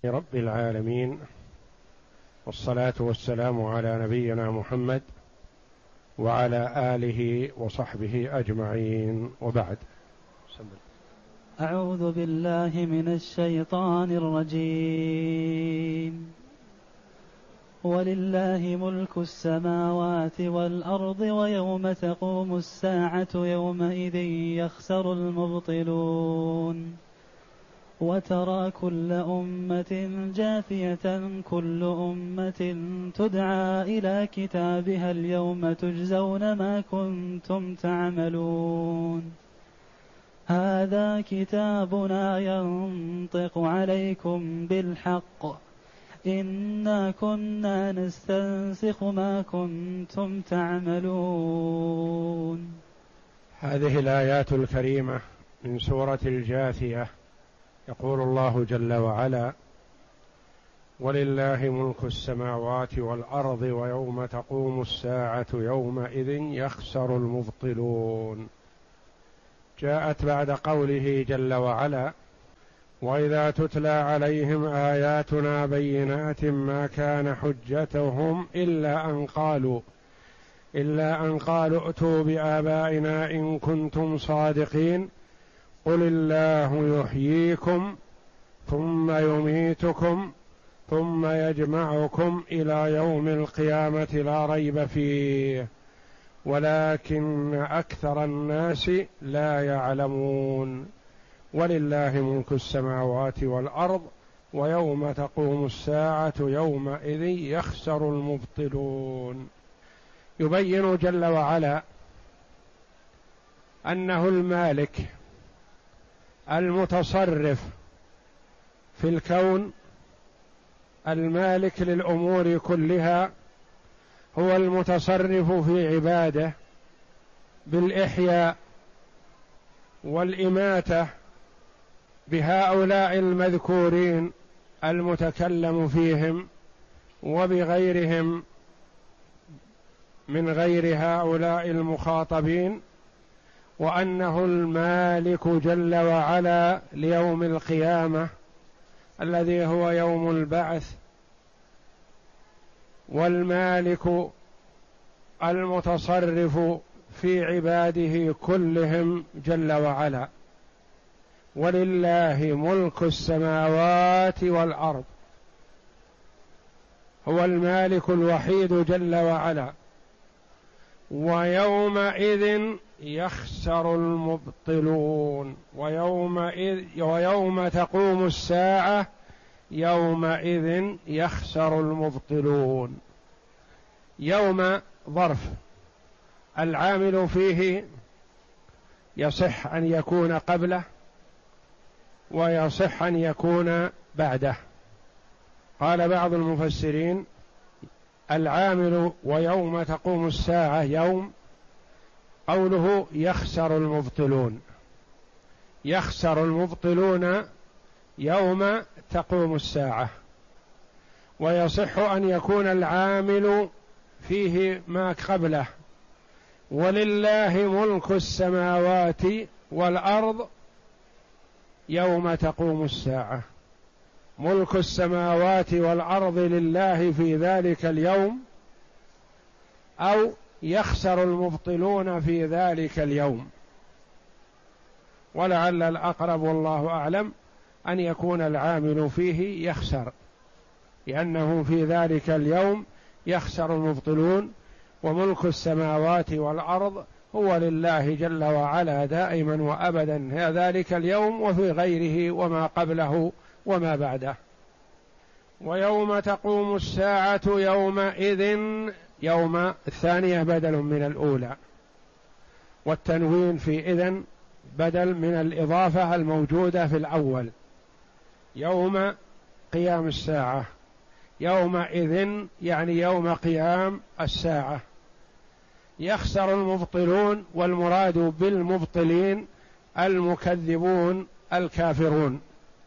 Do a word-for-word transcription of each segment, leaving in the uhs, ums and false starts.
رب العالمين، والصلاة والسلام على نبينا محمد وعلى آله وصحبه أجمعين، وبعد. أعوذ بالله من الشيطان الرجيم. ولله ملك السماوات والأرض ويوم تقوم الساعة يومئذ يخسر المبطلون. وترى كل أمة جاثية كل أمة تدعى إلى كتابها اليوم تجزون ما كنتم تعملون. هذا كتابنا ينطق عليكم بالحق إنا كنا نستنسخ ما كنتم تعملون. هذه الآيات الكريمة من سورة الجاثية. يقول الله جل وعلا: ولله ملك السماوات والأرض ويوم تقوم الساعة يومئذ يخسر المبطلون. جاءت بعد قوله جل وعلا: وإذا تتلى عليهم آياتنا بينات ما كان حجتهم إلا أن قالوا إلا أن قالوا ائتوا بآبائنا إن كنتم صادقين قل الله يحييكم ثم يميتكم ثم يجمعكم إلى يوم القيامة لا ريب فيه ولكن أكثر الناس لا يعلمون. ولله ملك السماوات والأرض ويوم تقوم الساعة يومئذ يخسر المبطلون. يبين جل وعلا أنه المالك المتصرف في الكون، المالك للأمور كلها، هو المتصرف في عباده بالإحياء والإماتة بهؤلاء المذكورين المتكلم فيهم وبغيرهم من غير هؤلاء المخاطبين، وأنه المالك جل وعلا ليوم القيامة الذي هو يوم البعث، والمالك المتصرف في عباده كلهم جل وعلا. ولله ملك السماوات والأرض، هو المالك الوحيد جل وعلا. ويومئذ يخسر المبطلون، ويومئذ ويوم تقوم الساعة يومئذ يخسر المبطلون. يوم ظرف العامل فيه يصح أن يكون قبله ويصح أن يكون بعده. قال بعض المفسرين: العامل ويوم تقوم الساعة يوم، قوله يخسر المبطلون، يخسر المبطلون يوم تقوم الساعة. ويصح أن يكون العامل فيه ما قبله. ولله ملك السماوات والأرض يوم تقوم الساعة، ملك السماوات والأرض لله في ذلك اليوم، أو يخسر المبطلون في ذلك اليوم. ولعل الأقرب والله أعلم أن يكون العامل فيه يخسر، لأنه في ذلك اليوم يخسر المبطلون. وملك السماوات والأرض هو لله جل وعلا دائما وأبدا ذلك اليوم، وفي غيره وما قبله وما بعده. ويوم تقوم الساعة يومئذ، يوم الثانية بدل من الأولى، والتنوين في إذن بدل من الإضافة الموجودة في الأول. يوم قيام الساعة، يومئذ يعني يوم قيام الساعة. يخسر المبطلون، والمراد بالمبطلين المكذبون الكافرون،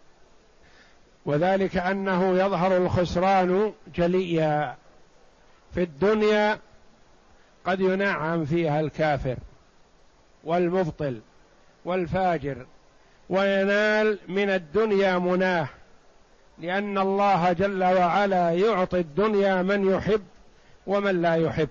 وذلك أنه يظهر الخسران جليا. في الدنيا قد ينعم فيها الكافر والمبطل والفاجر، وينال من الدنيا مناه لأن الله جل وعلا يعطي الدنيا من يحب ومن لا يحب،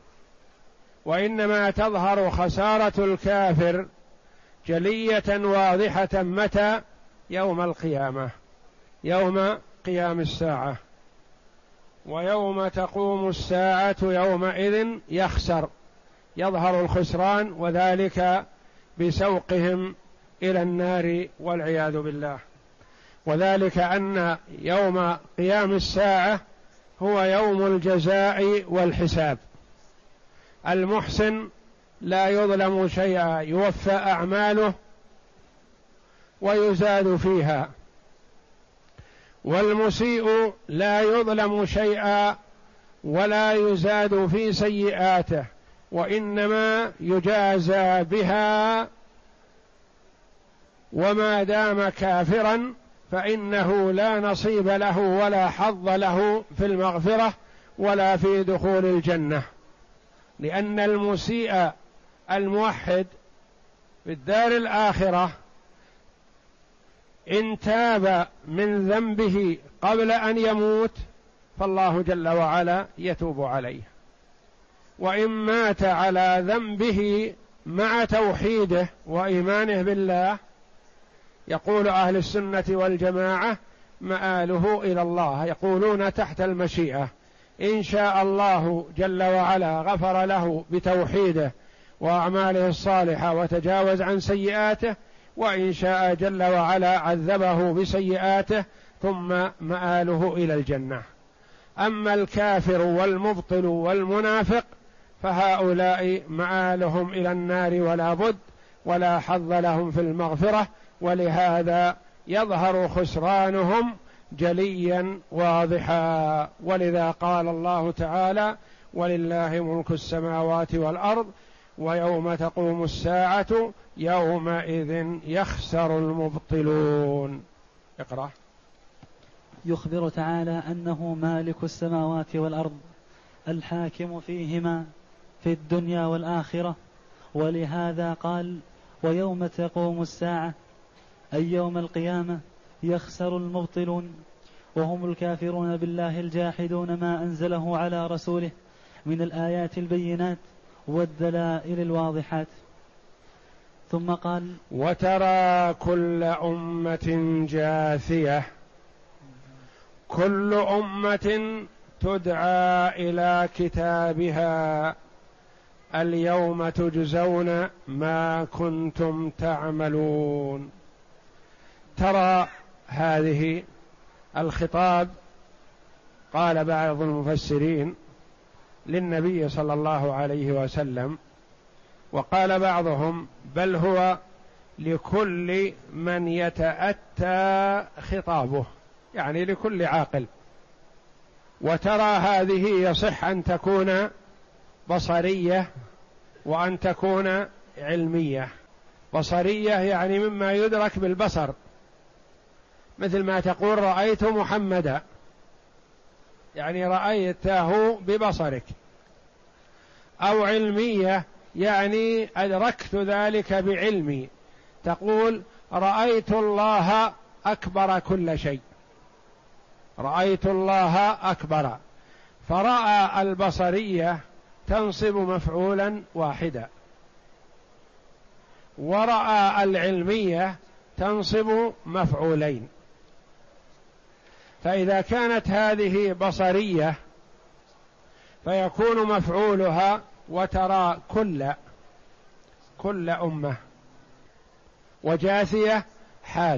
وإنما تظهر خسارة الكافر جلية واضحة متى؟ يوم القيامة، يوم قيام الساعة، ويوم تقوم الساعة يومئذ يخسر، يظهر الخسران، وذلك بسوقهم إلى النار والعياذ بالله. وذلك أن يوم قيام الساعة هو يوم الجزاء والحساب. المحسن لا يظلم شيئا، يوفى أعماله ويزاد فيها، والمسيء لا يظلم شيئا ولا يزاد في سيئاته، وإنما يجازى بها، وما دام كافرا فإنه لا نصيب له ولا حظ له في المغفرة ولا في دخول الجنة، لأن المسيء الموحد في الدار الآخرة إن تاب من ذنبه قبل أن يموت فالله جل وعلا يتوب عليه، وإن مات على ذنبه مع توحيده وإيمانه بالله يقول أهل السنة والجماعة مآله إلى الله، يقولون تحت المشيئة، إن شاء الله جل وعلا غفر له بتوحيده وأعماله الصالحة وتجاوز عن سيئاته، وإن شاء جل وعلا عذبه بسيئاته ثم مآله إلى الجنة. أما الكافر والمبطل والمنافق فهؤلاء مآلهم إلى النار ولا بد، ولا حظ لهم في المغفرة، ولهذا يظهر خسرانهم جليا واضحا. ولذا قال الله تعالى: ولله ملك السماوات والأرض ويوم تقوم الساعة يومئذ يخسر المبطلون. اقرأ. يخبر تعالى أنه مالك السماوات والأرض الحاكم فيهما في الدنيا والآخرة، ولهذا قال: ويوم تقوم الساعة أي يوم القيامة يخسر المبطلون، وهم الكافرون بالله الجاحدون ما أنزله على رسوله من الآيات البينات والدلائل الواضحات. ثم قال: وترى كل أمة جاثية، كل أمة تدعى إلى كتابها اليوم تجزون ما كنتم تعملون. ترى هذه الخطاب قال بعض المفسرين للنبي صلى الله عليه وسلم، وقال بعضهم بل هو لكل من يتأتى خطابه، يعني لكل عاقل. وترى هذه يصح أن تكون بصرية وأن تكون علمية. بصرية يعني مما يدرك بالبصر، مثل ما تقول رأيت محمدا، يعني رأيته ببصرك. أو علمية يعني أدركت ذلك بعلمي، تقول رأيت الله أكبر كل شيء، رأيت الله أكبر. فرأى البصرية تنصب مفعولا واحدا، ورأى العلمية تنصب مفعولين. فإذا كانت هذه بصرية فيكون مفعولها وترى كل كل أمة، وجاثية حال.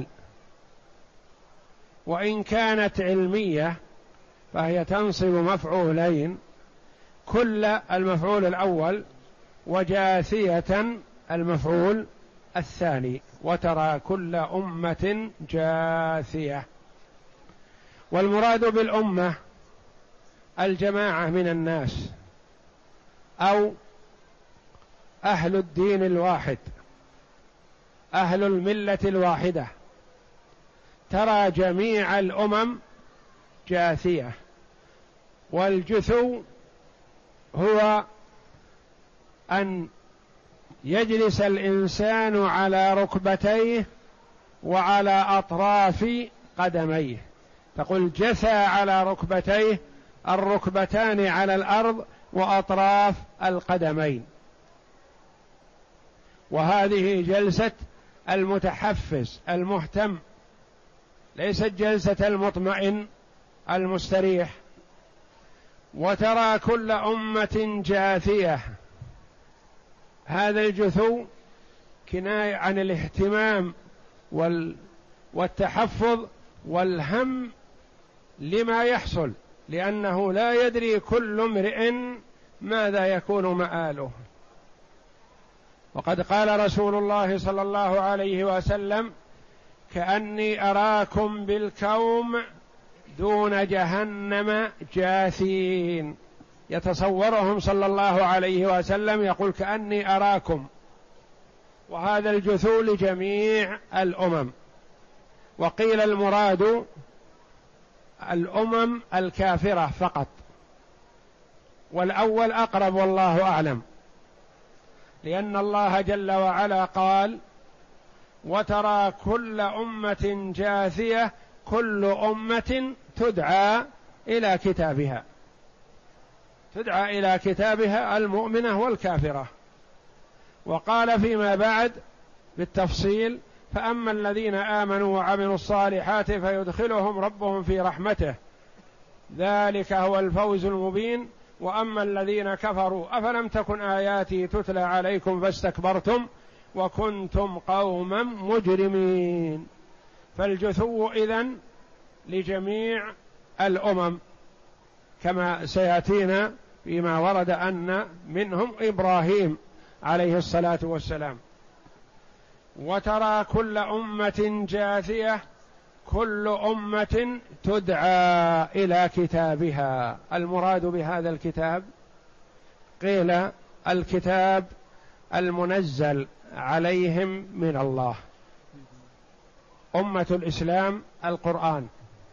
وإن كانت علمية فهي تنصب مفعولين، كل المفعول الأول، وجاثية المفعول الثاني، وترى كل أمة جاثية. والمراد بالأمة الجماعة من الناس أو أهل الدين الواحد، أهل الملة الواحدة. ترى جميع الأمم جاثية، والجثو هو أن يجلس الإنسان على ركبتيه وعلى أطراف قدميه، تقول جثى على ركبتيه، الركبتان على الأرض وأطراف القدمين، وهذه جلسة المتحفز المهتم، ليست جلسة المطمئن المستريح. وترى كل أمة جاثية، هذا الجثو كناية عن الاهتمام والتحفظ والهم لما يحصل، لأنه لا يدري كل امرئ ماذا يكون مآله. وقد قال رسول الله صلى الله عليه وسلم: كأني أراكم بالكوم دون جهنم جاثين. يتصورهم صلى الله عليه وسلم يقول: كأني أراكم، وهذا الجثو لجميع الأمم. وقيل المراد الأمم الكافرة فقط، والأول أقرب والله أعلم، لأن الله جل وعلا قال: وترى كل أمة جاثية، كل أمة تدعى إلى كتابها، تدعى إلى كتابها المؤمنة والكافرة. وقال فيما بعد بالتفصيل: فأما الذين آمنوا وعملوا الصالحات فيدخلهم ربهم في رحمته، ذلك هو الفوز المبين. وأما الذين كفروا أفلم تكن آياتي تتلى عليكم فاستكبرتم وكنتم قوما مجرمين. فالجثو إذن لجميع الأمم، كما سيأتينا فيما ورد أن منهم إبراهيم عليه الصلاة والسلام. وترى كل أمة جاثية، كل أمة تدعى إلى كتابها. المراد بهذا الكتاب قيل الكتاب المنزل عليهم من الله. أمة الإسلام القرآن،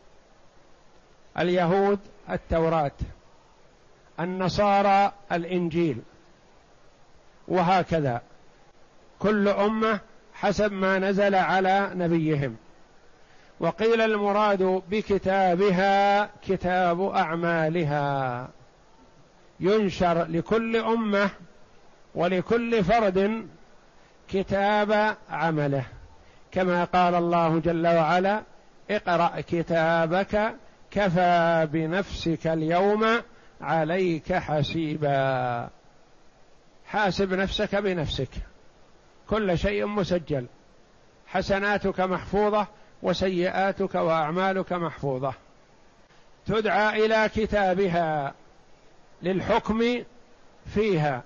اليهود التوراة، النصارى الإنجيل، وهكذا كل أمة حسب ما نزل على نبيهم. وقيل المراد بكتابها كتاب أعمالها، ينشر لكل أمة ولكل فرد كتاب عمله، كما قال الله جل وعلا: اقرأ كتابك كفى بنفسك اليوم عليك حسيبا. حاسب نفسك بنفسك، كل شيء مسجل، حسناتك محفوظة وسيئاتك وأعمالك محفوظة. تدعى إلى كتابها للحكم فيها.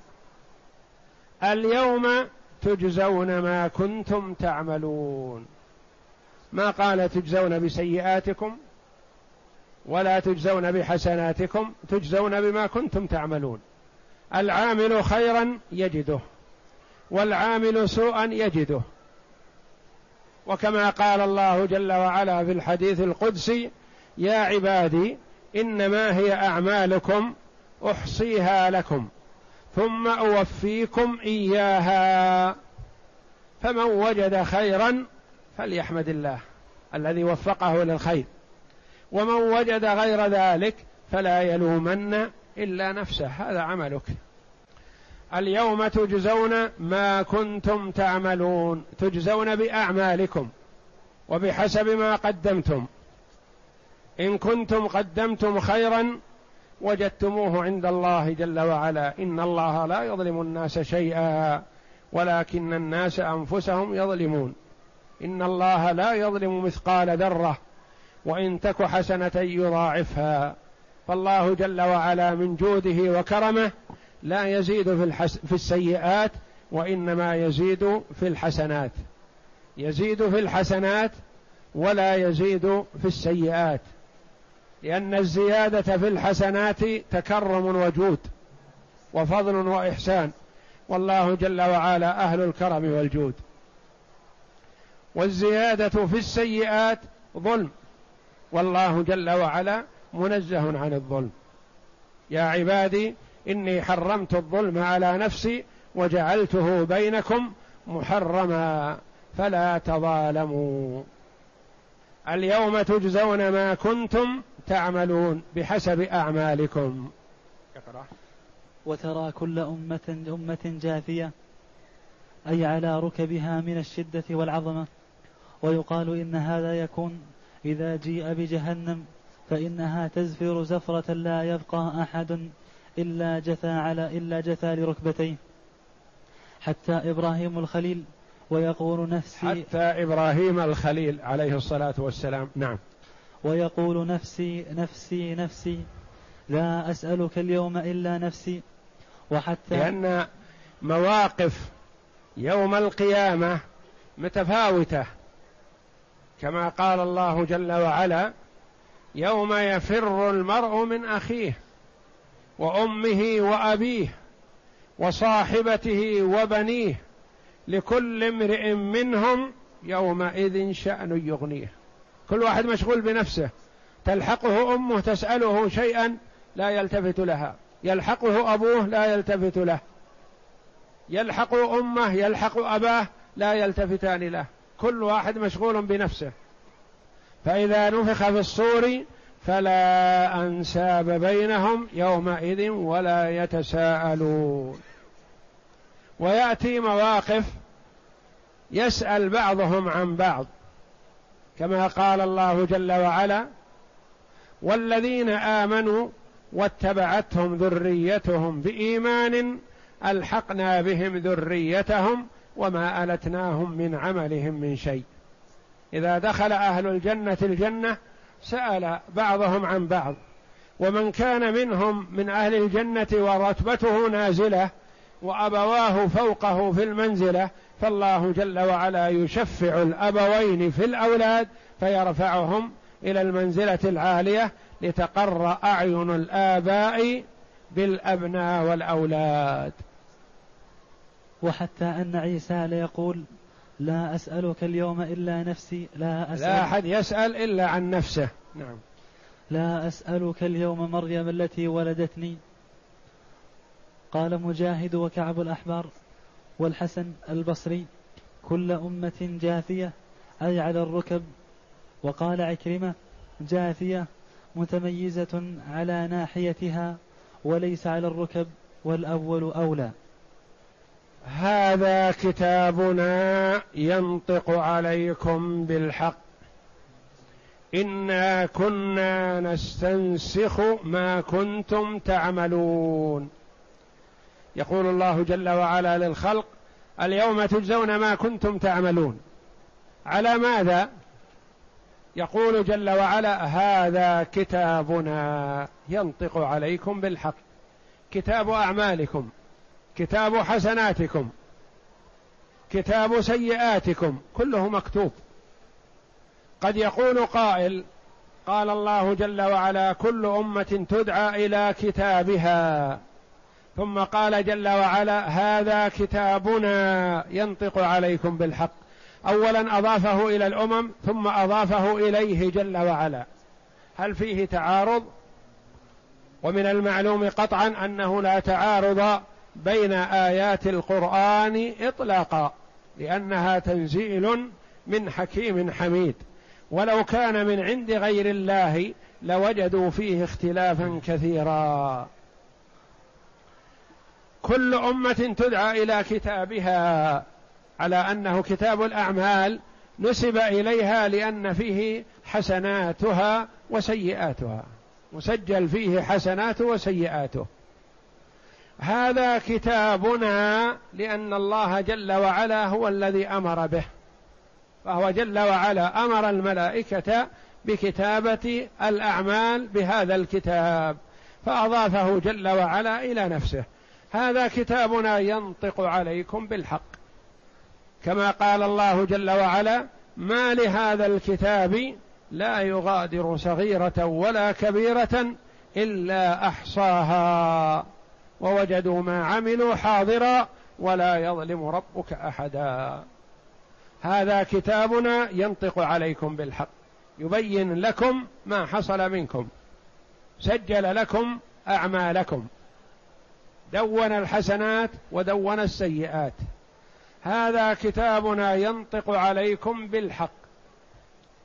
اليوم تجزون ما كنتم تعملون، ما قال تجزون بسيئاتكم ولا تجزون بحسناتكم، تجزون بما كنتم تعملون. العامل خيرا يجده، والعامل سوءا يجده. وكما قال الله جل وعلا في الحديث القدسي: يا عبادي إنما هي أعمالكم أحصيها لكم ثم أوفيكم إياها، فمن وجد خيرا فليحمد الله الذي وفقه للخير، ومن وجد غير ذلك فلا يلومن إلا نفسه، هذا عملك. اليوم تجزون ما كنتم تعملون، تجزون بأعمالكم وبحسب ما قدمتم. إن كنتم قدمتم خيرا وجدتموه عند الله جل وعلا: إن الله لا يظلم الناس شيئا ولكن الناس أنفسهم يظلمون. إن الله لا يظلم مثقال ذرة وإن تك حسنة يضاعفها. فالله جل وعلا من جوده وكرمه لا يزيد في, الحس في السيئات، وإنما يزيد في الحسنات، يزيد في الحسنات ولا يزيد في السيئات، لأن الزيادة في الحسنات تكرم وجود وفضل وإحسان، والله جل وعلا أهل الكرم والجود. والزيادة في السيئات ظلم، والله جل وعلا منزه عن الظلم. يا عبادي إني حرمت الظلم على نفسي وجعلته بينكم محرما فلا تظالموا. اليوم تجزون ما كنتم تعملون بحسب أعمالكم. اقرأ. وترى كل أمة أمة جاثية أي على ركبها من الشدة والعظمة. ويقال إن هذا يكون إذا جيء بجهنم فإنها تزفر زفرة لا يبقى أحد إلا جثى على إلا جثى لركبتيه حتى إبراهيم الخليل ويقول نفسي حتى إبراهيم الخليل عليه الصلاة والسلام. نعم. ويقول نفسي نفسي نفسي لا أسألك اليوم إلا نفسي. وحتى لأن مواقف يوم القيامة متفاوتة، كما قال الله جل وعلا: يوم يفر المرء من أخيه وأمه وأبيه وصاحبته وبنيه لكل امرئ منهم يومئذ شأن يغنيه. كل واحد مشغول بنفسه، تلحقه أمه تسأله شيئا لا يلتفت لها، يلحقه أبوه لا يلتفت له، يلحق أمه يلحق أباه لا يلتفتان له، كل واحد مشغول بنفسه. فإذا نفخ في الصور فلا أنساب بينهم يومئذ ولا يتساءلون. ويأتي مواقف يسأل بعضهم عن بعض، كما قال الله جل وعلا: والذين آمنوا واتبعتهم ذريتهم بإيمان ألحقنا بهم ذريتهم وما ألتناهم من عملهم من شيء. إذا دخل أهل الجنة الجنة سأل بعضهم عن بعض، ومن كان منهم من أهل الجنة ورتبته نازلة وأبواه فوقه في المنزلة فالله جل وعلا يشفع الأبوين في الأولاد فيرفعهم إلى المنزلة العالية لتقر أعين الآباء بالأبناء والأولاد. وحتى أن عيسى ليقول: لا أسألك اليوم إلا نفسي. لا أسأل لا أحد يسأل إلا عن نفسه. نعم. لا أسألك اليوم مريم التي ولدتني. قال مجاهد وكعب الأحبار والحسن البصري: كل أمة جاثية أي على الركب. وقال عكرمة: جاثية متميزة على ناحيتها وليس على الركب، والأول أولى. هذا كتابنا ينطق عليكم بالحق إنا كنا نستنسخ ما كنتم تعملون. يقول الله جل وعلا للخلق: اليوم تجزون ما كنتم تعملون. على ماذا؟ يقول جل وعلا: هذا كتابنا ينطق عليكم بالحق. كتاب أعمالكم، كتاب حسناتكم، كتاب سيئاتكم، كله مكتوب. قد يقول قائل: قال الله جل وعلا: كل أمة تدعى إلى كتابها، ثم قال جل وعلا: هذا كتابنا ينطق عليكم بالحق. أولا أضافه إلى الأمم ثم أضافه إليه جل وعلا. هل فيه تعارض؟ ومن المعلوم قطعا أنه لا تعارض بين آيات القرآن إطلاقا، لأنها تنزيل من حكيم حميد، ولو كان من عند غير الله لوجدوا فيه اختلافا كثيرا. كل أمة تدعى إلى كتابها، على أنه كتاب الأعمال نسب إليها لأن فيه حسناتها وسيئاتها، مسجل فيه حسناته وسيئاته. هذا كتابنا لأن الله جل وعلا هو الذي أمر به، فهو جل وعلا أمر الملائكة بكتابة الأعمال بهذا الكتاب، فأضافه جل وعلا إلى نفسه. هذا كتابنا ينطق عليكم بالحق، كما قال الله جل وعلا: ما لهذا الكتاب لا يغادر صغيرة ولا كبيرة إلا أحصاها ووجدوا ما عملوا حاضرا ولا يظلم ربك أحدا. هذا كتابنا ينطق عليكم بالحق، يبين لكم ما حصل منكم، سجل لكم أعمالكم، دون الحسنات ودون السيئات. هذا كتابنا ينطق عليكم بالحق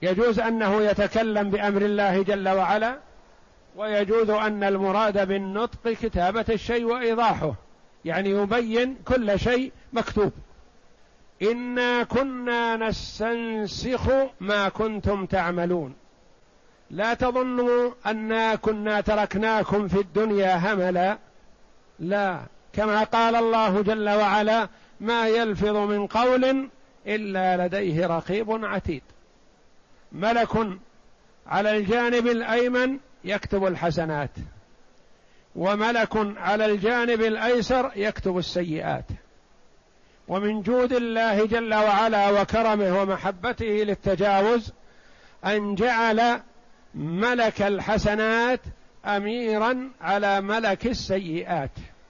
يجوز أنه يتكلم بأمر الله جل وعلا، ويجوز أن المراد بالنطق كتابة الشيء وإيضاحه، يعني يبين كل شيء مكتوب. إنا كنا نستنسخ ما كنتم تعملون، لا تظنوا أنا كنا تركناكم في الدنيا هملا، لا، كما قال الله جل وعلا: ما يلفظ من قول إلا لديه رقيب عتيد. ملك على الجانب الأيمن يكتب الحسنات، وملك على الجانب الأيسر يكتب السيئات. ومن جود الله جل وعلا وكرمه ومحبته للتجاوز أن جعل ملك الحسنات أميرا على ملك السيئات،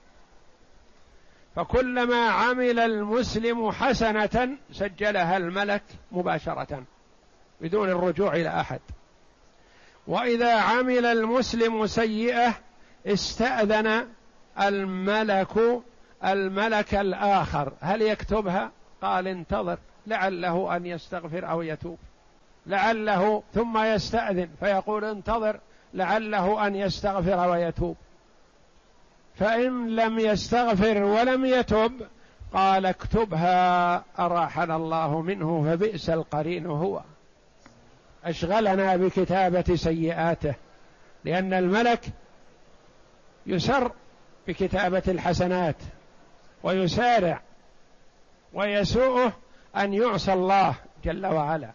فكلما عمل المسلم حسنة سجلها الملك مباشرة بدون الرجوع إلى أحد، وإذا عمل المسلم سيئة استأذن الملك الملك الآخر هل يكتبها؟ قال: انتظر لعله أن يستغفر أو يتوب، لعله، ثم يستأذن فيقول: انتظر لعله أن يستغفر ويتوب، فإن لم يستغفر ولم يتب قال: اكتبها أراحنا الله منه فبئس القرين هو، أشغلنا بكتابة سيئاته. لأن الملك يسر بكتابة الحسنات ويسارع، ويسوءه أن يعصى الله جل وعلا.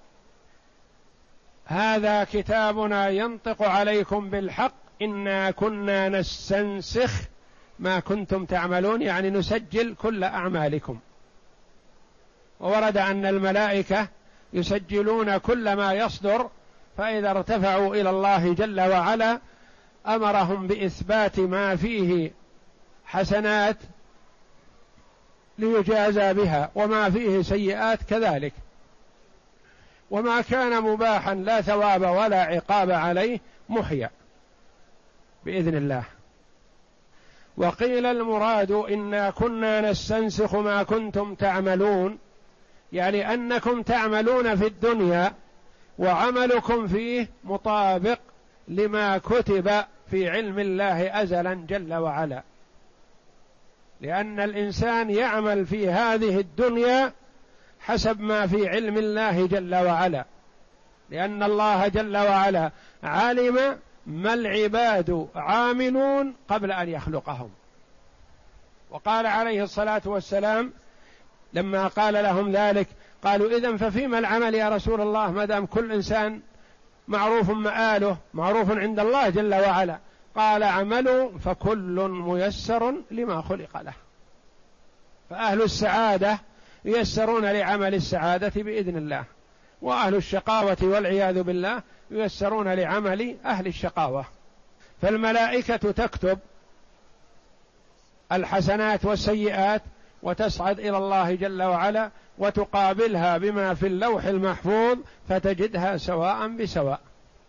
هذا كتابنا ينطق عليكم بالحق إنا كنا نستنسخ ما كنتم تعملون، يعني نسجل كل أعمالكم. وورد أن الملائكة يسجلون كل ما يصدر، فإذا ارتفعوا إلى الله جل وعلا أمرهم بإثبات ما فيه حسنات ليجازى بها، وما فيه سيئات كذلك، وما كان مباحا لا ثواب ولا عقاب عليه محيا بإذن الله. وقيل المراد إنا كنا نستنسخ ما كنتم تعملون، يعني أنكم تعملون في الدنيا وعملكم فيه مطابق لما كتب في علم الله أزلا جل وعلا، لأن الإنسان يعمل في هذه الدنيا حسب ما في علم الله جل وعلا، لأن الله جل وعلا علم ما العباد عاملون قبل أن يخلقهم. وقال عليه الصلاة والسلام لما قال لهم ذلك قالوا: إذن ففيما العمل يا رسول الله ما دام كل إنسان معروف مآله معروف عند الله جل وعلا؟ قال: عملوا فكل ميسر لما خلق له. فأهل السعادة ييسرون لعمل السعادة بإذن الله، وأهل الشقاوة والعياذ بالله ييسرون لعمل أهل الشقاوة. فالملائكة تكتب الحسنات والسيئات وتصعد إلى الله جل وعلا وتقابلها بما في اللوح المحفوظ فتجدها سواء بسواء،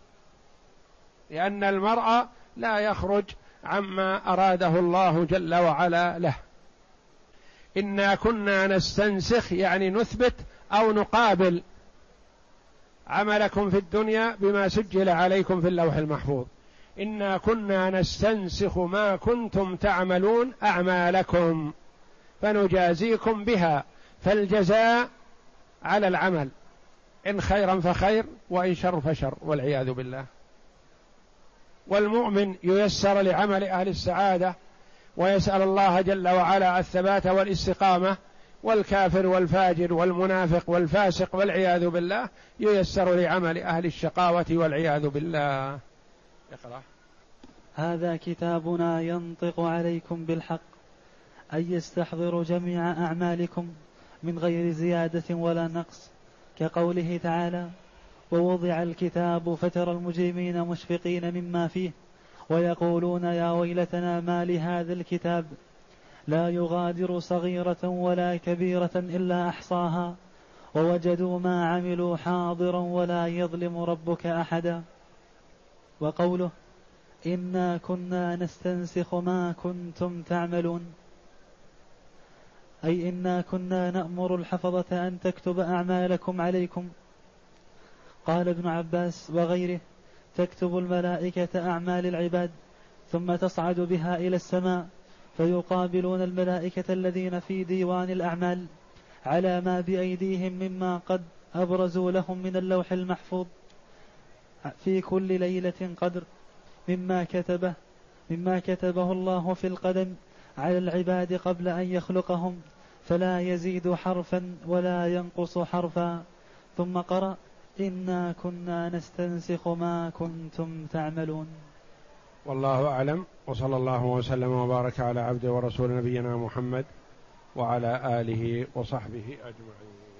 لأن المرء لا يخرج عما أراده الله جل وعلا له. إنا كنا نستنسخ يعني نثبت أو نقابل عملكم في الدنيا بما سجل عليكم في اللوح المحفوظ. إنا كنا نستنسخ ما كنتم تعملون أعمالكم فنجازيكم بها، فالجزاء على العمل، إن خيرا فخير وإن شر فشر والعياذ بالله. والمؤمن ييسر لعمل أهل السعادة ويسأل الله جل وعلا الثبات والاستقامة، والكافر والفاجر والمنافق والفاسق والعياذ بالله ييسر لعمل أهل الشقاوة والعياذ بالله. اقرأ. هذا كتابنا ينطق عليكم بالحق، أي يستحضر جميع أعمالكم من غير زيادة ولا نقص، كقوله تعالى: ووضع الكتاب فترى المجرمين مشفقين مما فيه ويقولون يا ويلتنا ما لهذا الكتاب لا يغادر صغيرة ولا كبيرة إلا أحصاها ووجدوا ما عملوا حاضرا ولا يظلم ربك أحدا. وقوله: إنا كنا نستنسخ ما كنتم تعملون، أي إنا كنا نأمر الحفظة أن تكتب أعمالكم عليكم. قال ابن عباس وغيره: تكتب الملائكة أعمال العباد ثم تصعد بها إلى السماء، فيقابلون الملائكة الذين في ديوان الأعمال على ما بأيديهم مما قد أبرزوا لهم من اللوح المحفوظ في كل ليلة قدر مما كتبه مما كتبه الله في القدم على العباد قبل أن يخلقهم، فلا يزيد حرفا ولا ينقص حرفا. ثم قرأ: إنا كنا نستنسخ ما كنتم تعملون. والله أعلم، وصلى الله وسلم وبارك على عبده ورسول نبينا محمد وعلى آله وصحبه أجمعين.